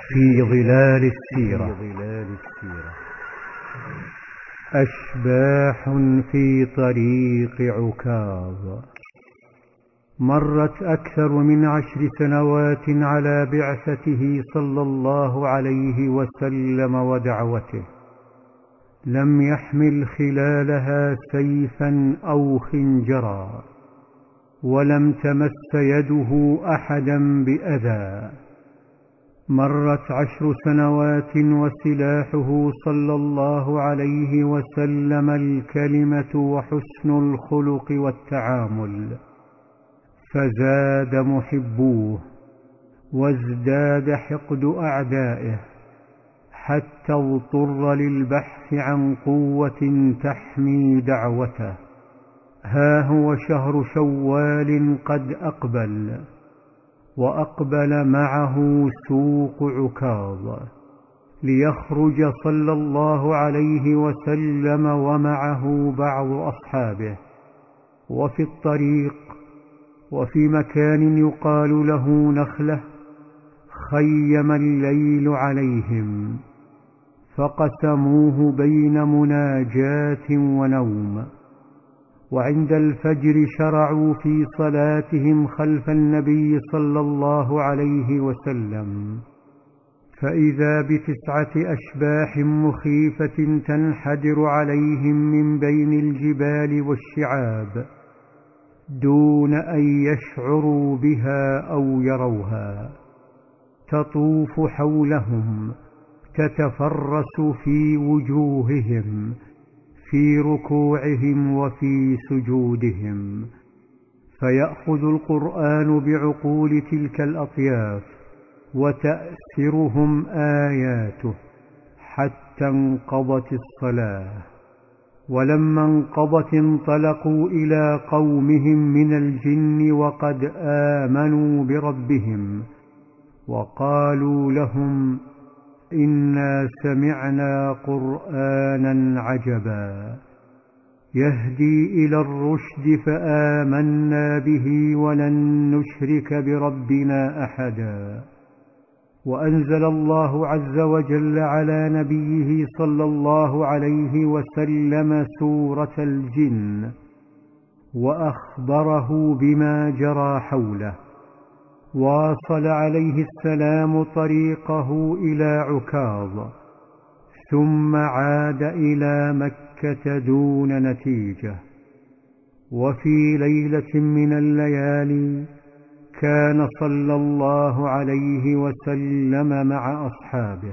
في ظلال السيرة. أشباح في طريق عكاظ. مرت أكثر من 10 سنوات على بعثته صلى الله عليه وسلم ودعوته، لم يحمل خلالها سيفا أو خنجرا، ولم تمس يده أحدا بأذى. مرت 10 سنوات وسلاحه صلى الله عليه وسلم الكلمة وحسن الخلق والتعامل، فزاد محبوه وازداد حقد أعدائه، حتى اضطر للبحث عن قوة تحمي دعوته. ها هو شهر شوال قد أقبل، وأقبل معه سوق عكاظ، ليخرج صلى الله عليه وسلم ومعه بعض أصحابه. وفي الطريق وفي مكان يقال له نخلة خيم الليل عليهم، فقسموه بين مناجاة ونوم، وعند الفجر شرعوا في صلاتهم خلف النبي صلى الله عليه وسلم، فإذا ب9 أشباح مخيفة تنحدر عليهم من بين الجبال والشعاب، دون أن يشعروا بها أو يروها، تطوف حولهم، تتفرس في وجوههم، في ركوعهم وفي سجودهم، فيأخذ القرآن بعقول تلك الأطياف وتأسرهم آياته حتى انقضت الصلاة. ولما انقضت انطلقوا إلى قومهم من الجن وقد آمنوا بربهم، وقالوا لهم: إنا سمعنا قرآنا عجبا يهدي إلى الرشد فآمنا به ولن نشرك بربنا أحدا. وأنزل الله عز وجل على نبيه صلى الله عليه وسلم سورة الجن، وأخبره بما جرى حوله. واصل عليه السلام طريقه إلى عكاظ، ثم عاد إلى مكة دون نتيجة. وفي ليلة من الليالي كان صلى الله عليه وسلم مع أصحابه،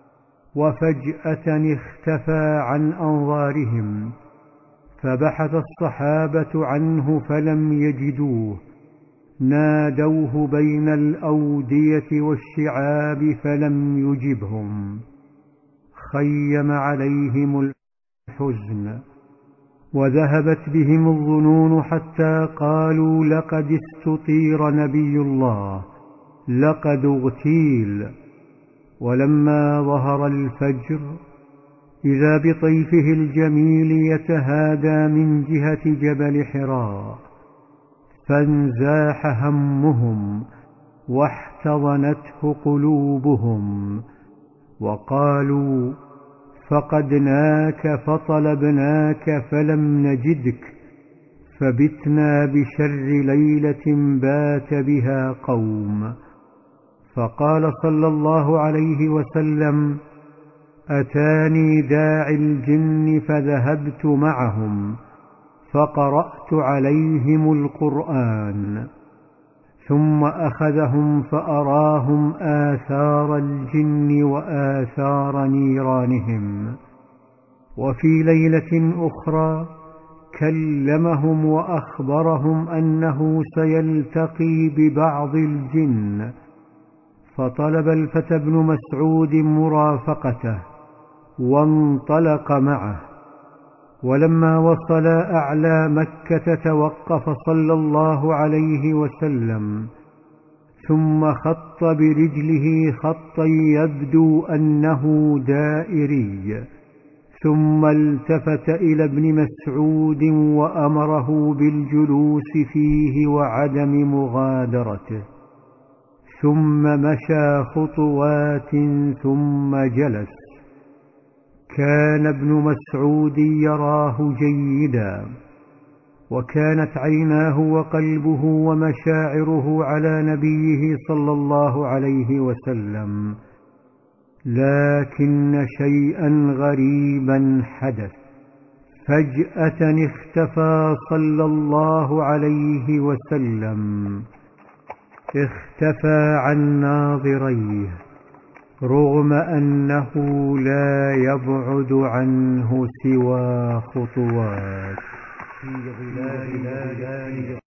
وفجأة اختفى عن أنظارهم، فبحث الصحابة عنه فلم يجدوه، نادوه بين الأودية والشعاب فلم يجبهم، خيم عليهم الحزن، وذهبت بهم الظنون حتى قالوا: لقد استطير نبي الله، لقد اغتيل. ولما ظهر الفجر إذا بطيفه الجميل يتهادى من جهة جبل حراء، فانزاح همهم واحتضنته قلوبهم، وقالوا: فقدناك فطلبناك فلم نجدك، فبتنا بشر ليلة بات بها قوم. فقال صلى الله عليه وسلم: أتاني داعي الجن فذهبت معهم فقرأت عليهم القرآن، ثم أخذهم فأراهم آثار الجن وآثار نيرانهم. وفي ليلة أخرى كلمهم وأخبرهم أنه سيلتقي ببعض الجن، فطلب الفتى ابن مسعود مرافقته وانطلق معه. ولما وصلا أعلى مكة توقف صلى الله عليه وسلم، ثم خط برجله خطا يبدو أنه دائري، ثم التفت إلى ابن مسعود وأمره بالجلوس فيه وعدم مغادرته، ثم مشى خطوات ثم جلس. كان ابن مسعود يراه جيدا، وكانت عيناه وقلبه ومشاعره على نبيه صلى الله عليه وسلم، لكن شيئا غريبا حدث. فجأة اختفى صلى الله عليه وسلم، اختفى عن ناظريه، رغم أنه لا يبعد عنه سوى خطوات. في ظلال